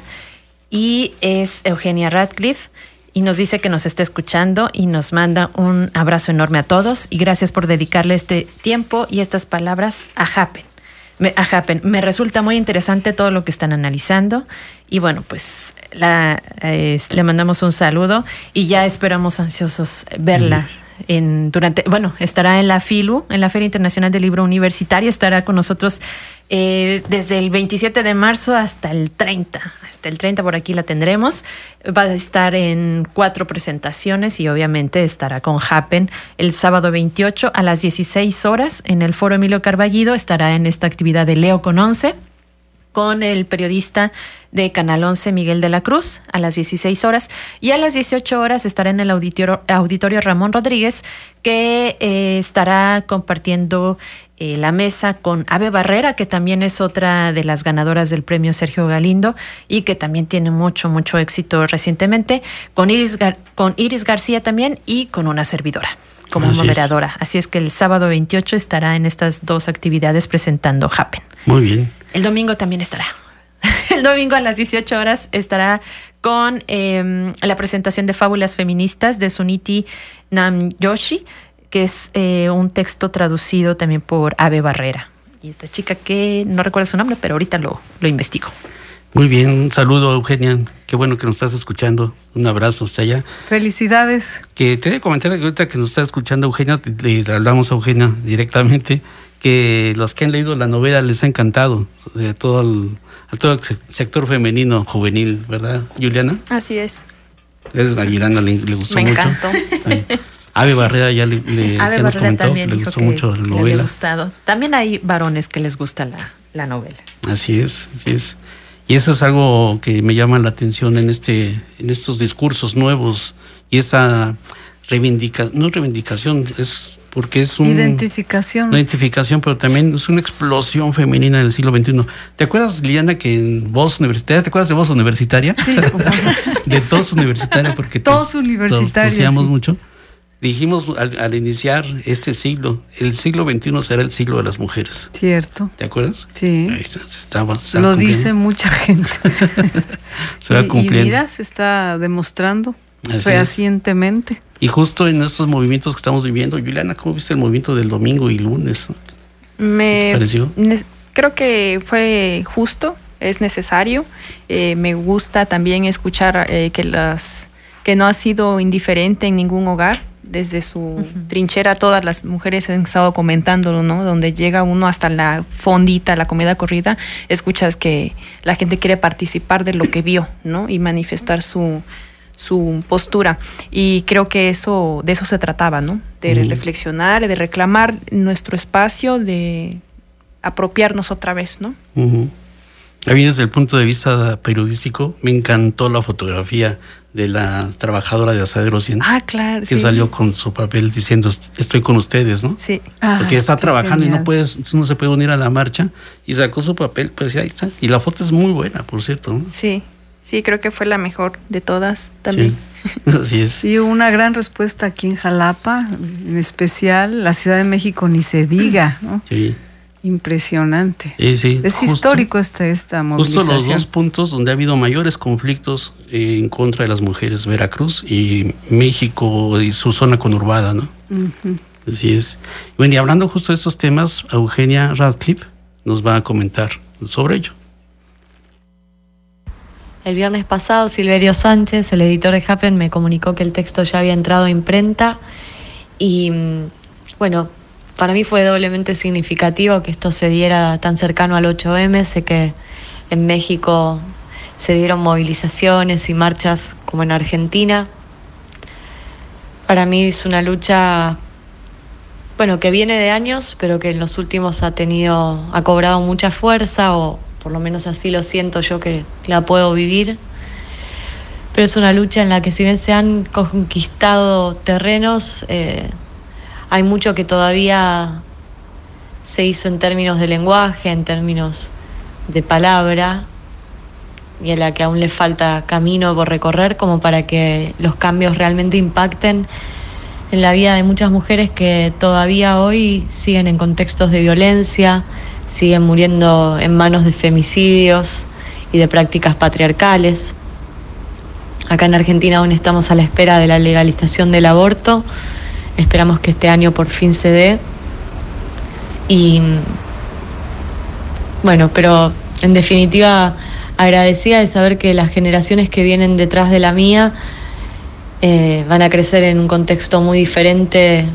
y es Eugenia Radcliffe y nos dice que nos está escuchando y nos manda un abrazo enorme a todos y gracias por dedicarle este tiempo y estas palabras a Happen. Me, a Happen. Me resulta muy interesante todo lo que están analizando y bueno, pues la, eh, le mandamos un saludo y ya esperamos ansiosos verla en durante, bueno, estará en la FILU, en la Feria Internacional del Libro Universitario, estará con nosotros eh, desde el veintisiete de marzo hasta el treinta, hasta el treinta por aquí la tendremos, va a estar en cuatro presentaciones y obviamente estará con Happen el sábado veintiocho a las dieciséis horas en el Foro Emilio Carballido, estará en esta actividad de Leo con once, con el periodista de Canal once, Miguel de la Cruz, a las dieciséis horas. Y a las dieciocho horas estará en el auditorio, auditorio Ramón Rodríguez, que eh, estará compartiendo eh, la mesa con Ave Barrera, que también es otra de las ganadoras del premio Sergio Galindo y que también tiene mucho, mucho éxito recientemente, con Iris, Gar- con Iris García también y con una servidora como Así moderadora. es. Así es que el sábado veintiocho estará en estas dos actividades presentando Happen. Muy bien. El domingo también estará. El domingo a las dieciocho horas estará con eh, la presentación de Fábulas Feministas de Suniti Namyoshi, que es eh, un texto traducido también por Ave Barrera. Y esta chica que no recuerdo su nombre, pero ahorita lo, lo investigo. Muy bien, un saludo, Eugenia. Qué bueno que nos estás escuchando. Un abrazo hasta allá. Felicidades. Que te voy a comentar que ahorita que nos está escuchando Eugenia, le, le hablamos a Eugenia directamente, que los que han leído la novela les ha encantado, a todo el, a todo el sector femenino juvenil, ¿verdad, Juliana? Así es. Es, a Juliana le, le gustó Me mucho. encantó. Sí. Ave Barrera ya, le, le, Ave ya nos Barrera comentó, le gustó que, mucho la que novela. le había gustado. También hay varones que les gusta la, la novela. Así es, así es. Y eso es algo que me llama la atención en este, en estos discursos nuevos y esa reivindicación, no reivindicación, es porque es un, identificación. Una identificación, pero también es una explosión femenina del siglo veintiuno. ¿Te acuerdas, Liliana, que en Voz Universitaria, ¿te acuerdas de Voz Universitaria? Sí, de Tos Universitaria, porque Tos Universitaria, toseamos sí. mucho. Dijimos al, al iniciar este siglo, el siglo veintiuno será el siglo de las mujeres. Cierto. ¿Te acuerdas? Sí. Ahí está, se estaba, se Lo cumpliendo. dice mucha gente. Se va y, cumpliendo. y mira, se está demostrando Así fehacientemente. Y justo en estos movimientos que estamos viviendo, Juliana, ¿cómo viste el movimiento del domingo y lunes? Me ¿Qué te pareció? ne- creo que fue justo, es necesario. Eh, me gusta también escuchar eh, que las que no ha sido indiferente en ningún hogar. Desde su uh-huh. trinchera, todas las mujeres han estado comentándolo, ¿no? Donde llega uno hasta la fondita, la comida corrida, escuchas que la gente quiere participar de lo que vio, ¿no? Y manifestar su su postura. Y creo que eso de eso se trataba, ¿no? De uh-huh. reflexionar, de reclamar nuestro espacio, de apropiarnos otra vez, ¿no? Uh-huh. A mí, desde el punto de vista periodístico, me encantó la fotografía de la trabajadora de Asadero cien. Ah, claro, que sí. salió con su papel diciendo, estoy con ustedes, ¿no? Sí. Porque Ay, está trabajando genial. y no puedes, no se puede unir a la marcha, y sacó su papel, pues ahí está. Y la foto es muy buena, por cierto, ¿no? Sí, sí, creo que fue la mejor de todas también. Sí. Así es. Sí, hubo una gran respuesta aquí en Jalapa, en especial la Ciudad de México, ni se diga, ¿no? Sí. Impresionante. Sí, sí, es justo, histórico este, esta movilización. Justo los dos puntos donde ha habido mayores conflictos eh, en contra de las mujeres, Veracruz y México y su zona conurbada, ¿no? Uh-huh. Así es. Bueno, y hablando justo de estos temas, Eugenia Radcliffe nos va a comentar sobre ello. El viernes pasado, Silverio Sánchez, el editor de Happen, me comunicó que el texto ya había entrado a imprenta y, bueno, para mí fue doblemente significativo que esto se diera tan cercano al ocho eme. Sé que en México se dieron movilizaciones y marchas como en Argentina. Para mí es una lucha, bueno, que viene de años, pero que en los últimos ha tenido, ha cobrado mucha fuerza, o por lo menos así lo siento yo que la puedo vivir. Pero es una lucha en la que, si bien se han conquistado terrenos, eh, hay mucho que todavía se hizo en términos de lenguaje, en términos de palabra, y a la que aún le falta camino por recorrer como para que los cambios realmente impacten en la vida de muchas mujeres que todavía hoy siguen en contextos de violencia, siguen muriendo en manos de femicidios y de prácticas patriarcales. Acá en Argentina aún estamos a la espera de la legalización del aborto. Esperamos que este año por fin se dé. Y bueno, pero en definitiva agradecida de saber que las generaciones que vienen detrás de la mía eh, van a crecer en un contexto muy diferente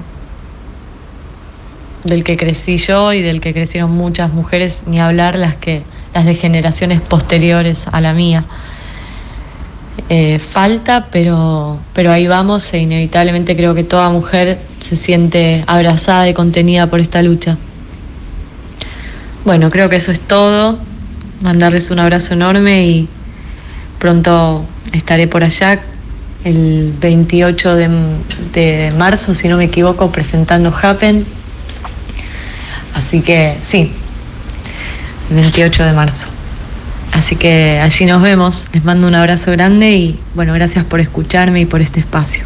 del que crecí yo y del que crecieron muchas mujeres, ni hablar las que las de generaciones posteriores a la mía. Eh, falta, pero, pero ahí vamos, e inevitablemente creo que toda mujer se siente abrazada y contenida por esta lucha. Bueno, creo que eso es todo. Mandarles un abrazo enorme y pronto estaré por allá el veintiocho de marzo, si no me equivoco, presentando Happen. Así que sí, el veintiocho de marzo. Así que allí nos vemos. Les mando un abrazo grande y bueno, gracias por escucharme y por este espacio.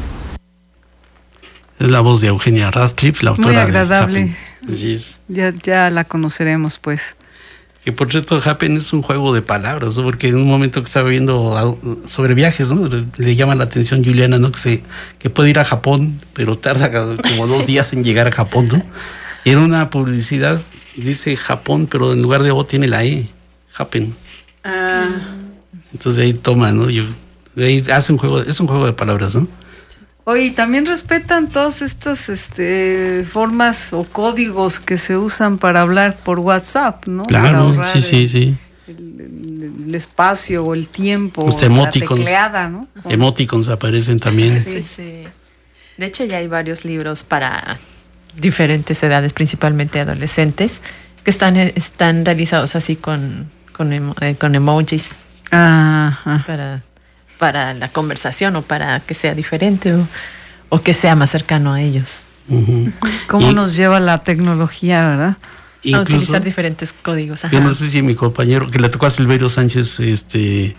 Es la voz de Eugenia Radcliffe, la autora. Muy agradable. de Happen. Así es. Ya, ya la conoceremos, pues. Que por cierto, Happen es un juego de palabras, ¿no? Porque en un momento que estaba viendo sobre viajes, ¿no? Le llama la atención Juliana, ¿no? Que se que puede ir a Japón, pero tarda como dos días en llegar a Japón, ¿no? Y en una publicidad dice Japón, pero en lugar de O tiene la E. Happen. Ah. Entonces de ahí toma, ¿no? Yo, de ahí hace un juego, es un juego de palabras, ¿no? Oye, también respetan todas estas este, formas o códigos que se usan para hablar por WhatsApp, ¿no? Claro, sí, sí, el, sí. El, el, el espacio o el tiempo, Los emoticons, la tecleada, ¿no? Emoticons aparecen también. Sí, sí. De hecho, ya hay varios libros para diferentes edades, principalmente adolescentes, que están, están realizados así con, con, emo, eh, con emojis. Ajá. Para, para la conversación o para que sea diferente o, o que sea más cercano a ellos. Uh-huh. ¿Cómo y, nos lleva la tecnología, verdad? A utilizar diferentes códigos. Ajá. Yo no sé si mi compañero, que le tocó a Silverio Sánchez este,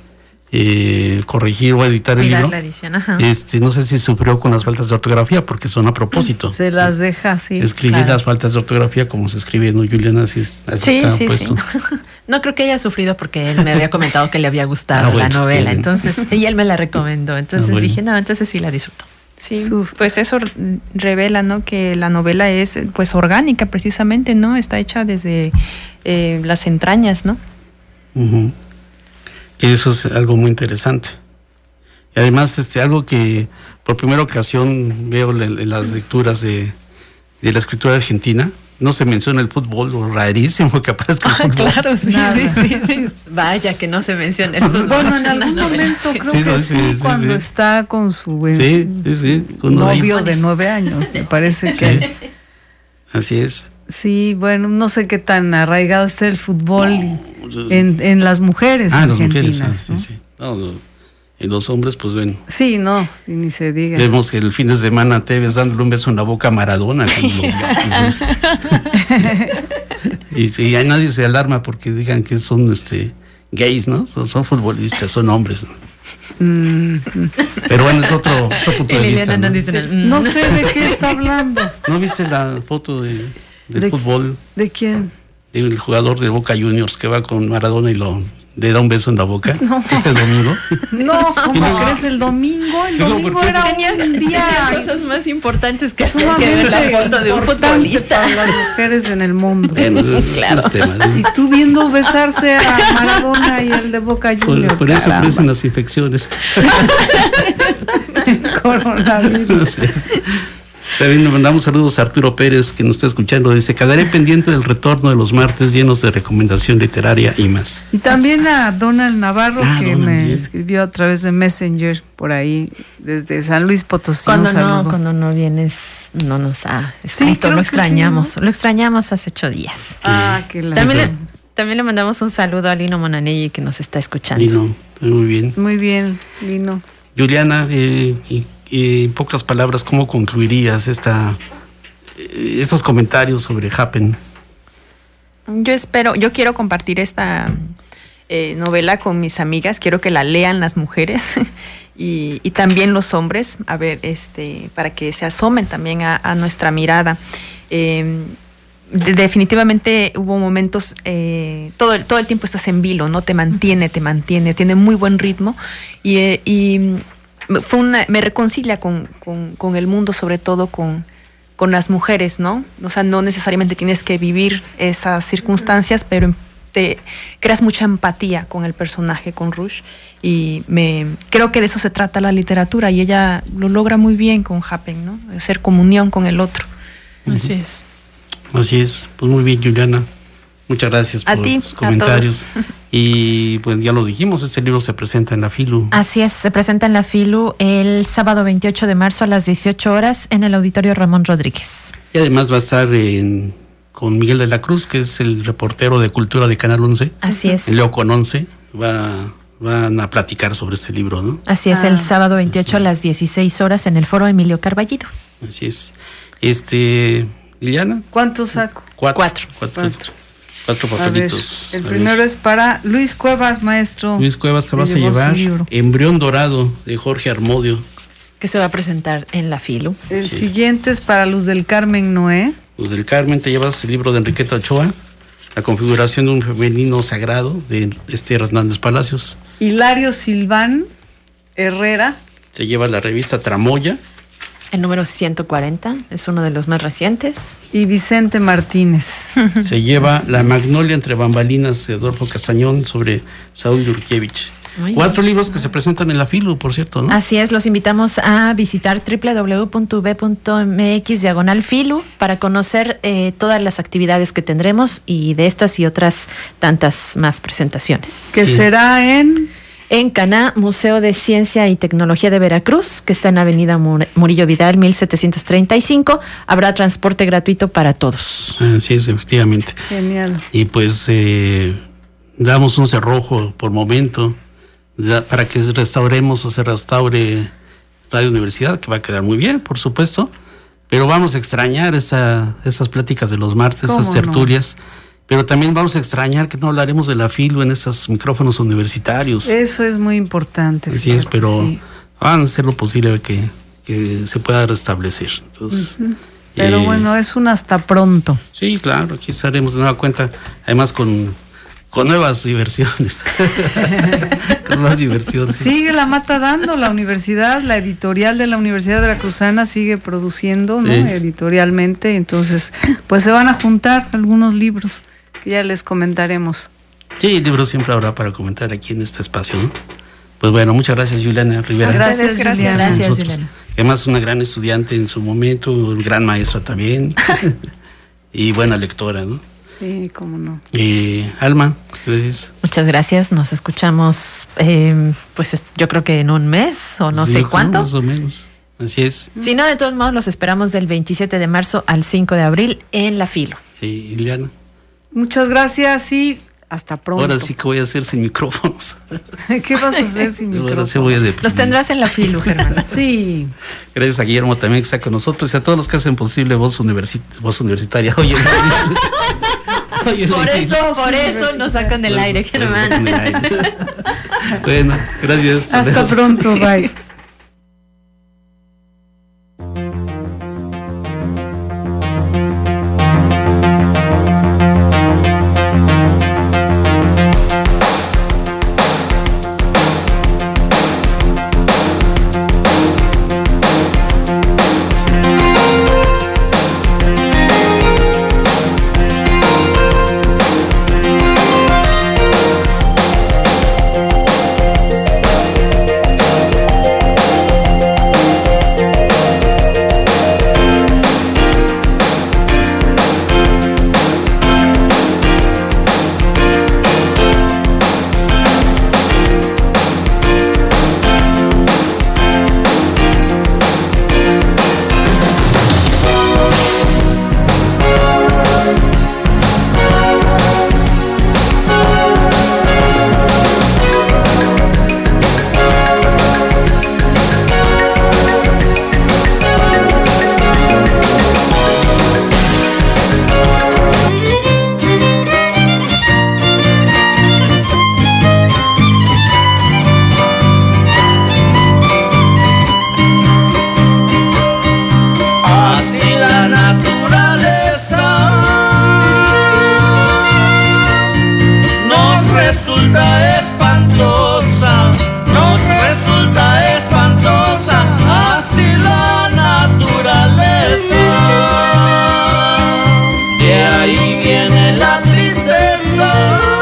eh, corregir o editar el Cuidar libro, la edición, ajá. Este, no sé si sufrió con las faltas de ortografía, porque son a propósito. Se las deja, sí. Escribir claro. las faltas de ortografía como se escribe, ¿no, Juliana? Así, así sí, está sí, puesto. sí. No creo que haya sufrido porque él me había comentado que le había gustado ah, bueno, la novela, bien. entonces, y él me la recomendó, entonces ah, bueno. dije, no, entonces sí la disfruto. Sí, pues eso revela, ¿no? Que la novela es, pues, orgánica, precisamente, ¿no? Está hecha desde eh, las entrañas, ¿no? Uh-huh. Que eso es algo muy interesante. Y además, este, algo que por primera ocasión veo en las lecturas de, de la escritura argentina, no se menciona el fútbol, lo rarísimo que aparezca el ah, fútbol. Claro, sí, sí, sí, sí. Vaya que no se menciona el fútbol. Bueno, en algún momento creo sí, que no, sí, sí, sí, cuando sí. está con su eh, sí, sí, sí, con novio de nueve años, me parece que... Sí. Así es. Sí, bueno, no sé qué tan arraigado está el fútbol no, en, en las mujeres ah, argentinas. Las mujeres, ah, ¿no? sí, sí. No, no. En los hombres, pues ven. Sí, no, sí, ni se diga. Vemos que el fin de semana te ves dándole un beso en la boca a Maradona. y, y a nadie se alarma porque digan que son este gays, ¿no? Son, son futbolistas, son hombres, ¿no? Mm. Pero bueno, es otro, otro punto de vista. No, ¿no? dice no sé de qué está hablando. ¿No viste la foto de del ¿De, fútbol. ¿De quién? El jugador de Boca Juniors que va con Maradona y lo le da un beso en la boca. No. Ese domingo. No, ¿cómo No. crees? El domingo, el No, domingo porque era Tenía, un tenía día cosas más importantes que hacer que sumamente ver la foto de un importante futbolista. para las mujeres en el mundo. Bueno, es- Claro. es tema, ¿no? Y tú viendo besarse a Maradona y el de Boca Juniors. Por, por eso caramba. crecen las infecciones. Coronavirus. Sí. También le mandamos saludos a Arturo Pérez, que nos está escuchando. Dice, quedaré pendiente del retorno de los martes llenos de recomendación literaria y más. Y también a Donald Navarro, Ah, que Donald, me bien. escribió a través de Messenger por ahí, desde San Luis Potosí. Cuando un no, saludo. cuando no vienes, no nos ha Sí, escrito, creo lo que sí, extrañamos, lo extrañamos hace ocho días. Ah, qué la También le, también le mandamos un saludo a Lino Monanelli que nos está escuchando. Lino, muy bien. Muy bien, Lino. Juliana, eh, y, y en pocas palabras, ¿cómo concluirías esta, eh, estos comentarios sobre Happen? Yo espero, yo quiero compartir esta eh, novela con mis amigas, quiero que la lean las mujeres y, y también los hombres, a ver, este, para que se asomen también a, a nuestra mirada. Eh, de- definitivamente hubo momentos, eh, todo, el, todo el tiempo estás en vilo, ¿no? Te mantiene, te mantiene, tiene muy buen ritmo y, eh, y fue una, me reconcilia con, con, con el mundo, sobre todo con, con las mujeres, ¿no? O sea, no necesariamente tienes que vivir esas circunstancias, pero te creas mucha empatía con el personaje, con Rush, y me creo que de eso se trata la literatura y ella lo logra muy bien con Happen, ¿no? Hacer comunión con el otro. Así es. Así es, pues muy bien, Juliana. Muchas gracias A por ti, tus a comentarios. todos. Y pues ya lo dijimos, este libro se presenta en la Filu. Así es, se presenta en la Filu el sábado veintiocho de marzo a las dieciocho horas en el Auditorio Ramón Rodríguez. Y además va a estar en, con Miguel de la Cruz, que es el reportero de Cultura de Canal once. Así es. Leo con once. Va, van a platicar sobre este libro, ¿no? Así es, Ah. el sábado veintiocho a las dieciséis horas en el Foro Emilio Carballido. Así es. Este, Liliana, ¿Cuánto saco? cuatro. Cuatro. Cuatro, Cuatro. cuatro A ver, papelitos. el A primero ver. es para Luis Cuevas, maestro. Luis Cuevas, te Se vas a llevó su llevar libro. Embrión Dorado de Jorge Armodio. Que se va a presentar en la Filu. El Sí. siguiente es para Luz del Carmen Noé. Luz del Carmen, te llevas el libro de Enriqueta Ochoa, La configuración de un femenino sagrado de Esther Hernández Palacios. Hilario Silván Herrera. Se lleva la revista Tramoya. El número ciento cuarenta es uno de los más recientes. Y Vicente Martínez. Se lleva La Magnolia entre bambalinas de Adolfo Castañón sobre Saúl Yurkiewicz. Muy Cuatro libros que se presentan en la Filu, por cierto, ¿no? Así es, los invitamos a visitar doble u doble u doble u punto u b punto m x diagonal filu para conocer eh, todas las actividades que tendremos y de estas y otras tantas más presentaciones. Que Sí. será en. En Caná, Museo de Ciencia y Tecnología de Veracruz, que está en Avenida Mur- Murillo Vidal, mil setecientos treinta y cinco. Habrá transporte gratuito para todos. Así es, efectivamente. Genial. Y pues eh, damos un cerrojo por momento ya, para que restauremos o se restaure Radio Universidad, que va a quedar muy bien, por supuesto, pero vamos a extrañar esa, esas pláticas de los martes, ¿Cómo esas no? tertulias, pero también vamos a extrañar que no hablaremos de la Filu en estos micrófonos universitarios. Eso es muy importante. Así es, pero Sí. van a hacer lo posible que, que se pueda restablecer. Entonces, Pero eh, bueno, es un hasta pronto. sí, claro, aquí estaremos de nueva cuenta, además con, con nuevas diversiones. Con nuevas diversiones. Sigue la mata dando la universidad, la editorial de la Universidad Veracruzana sigue produciendo, ¿no? Sí. Editorialmente, entonces, pues se van a juntar algunos libros que ya les comentaremos. Sí, libros siempre habrá para comentar aquí en este espacio, ¿no? Pues bueno, muchas gracias, Juliana Rivera. Gracias, gracias. Juliana. Gracias, Nosotros. Juliana. Además, una gran estudiante en su momento, gran maestra también. Y buena lectora, ¿no? Sí, cómo no. Eh, Alma, gracias. Muchas gracias. Nos escuchamos, eh, pues es- yo creo que en un mes o no Sí, sé yo creo, cuánto. Más o menos. Así es. Si no, de todos modos, los esperamos del veintisiete de marzo al cinco de abril en la Filo. Sí, Juliana. Muchas gracias y hasta pronto. Ahora sí que voy a hacer sin micrófonos. ¿Qué vas a hacer sin Ahora micrófono? sí voy a deprimir. Los tendrás en la Filo, Germán. Sí. Gracias a Guillermo también que está con nosotros y a todos los que hacen posible Voz, Universi- Voz Universitaria. Oye, oye, Por oye, eso, por eso nos sacan del aire, Pues, pues, Germán. del aire. Bueno, gracias. Hasta pronto, bye. viene la tristeza.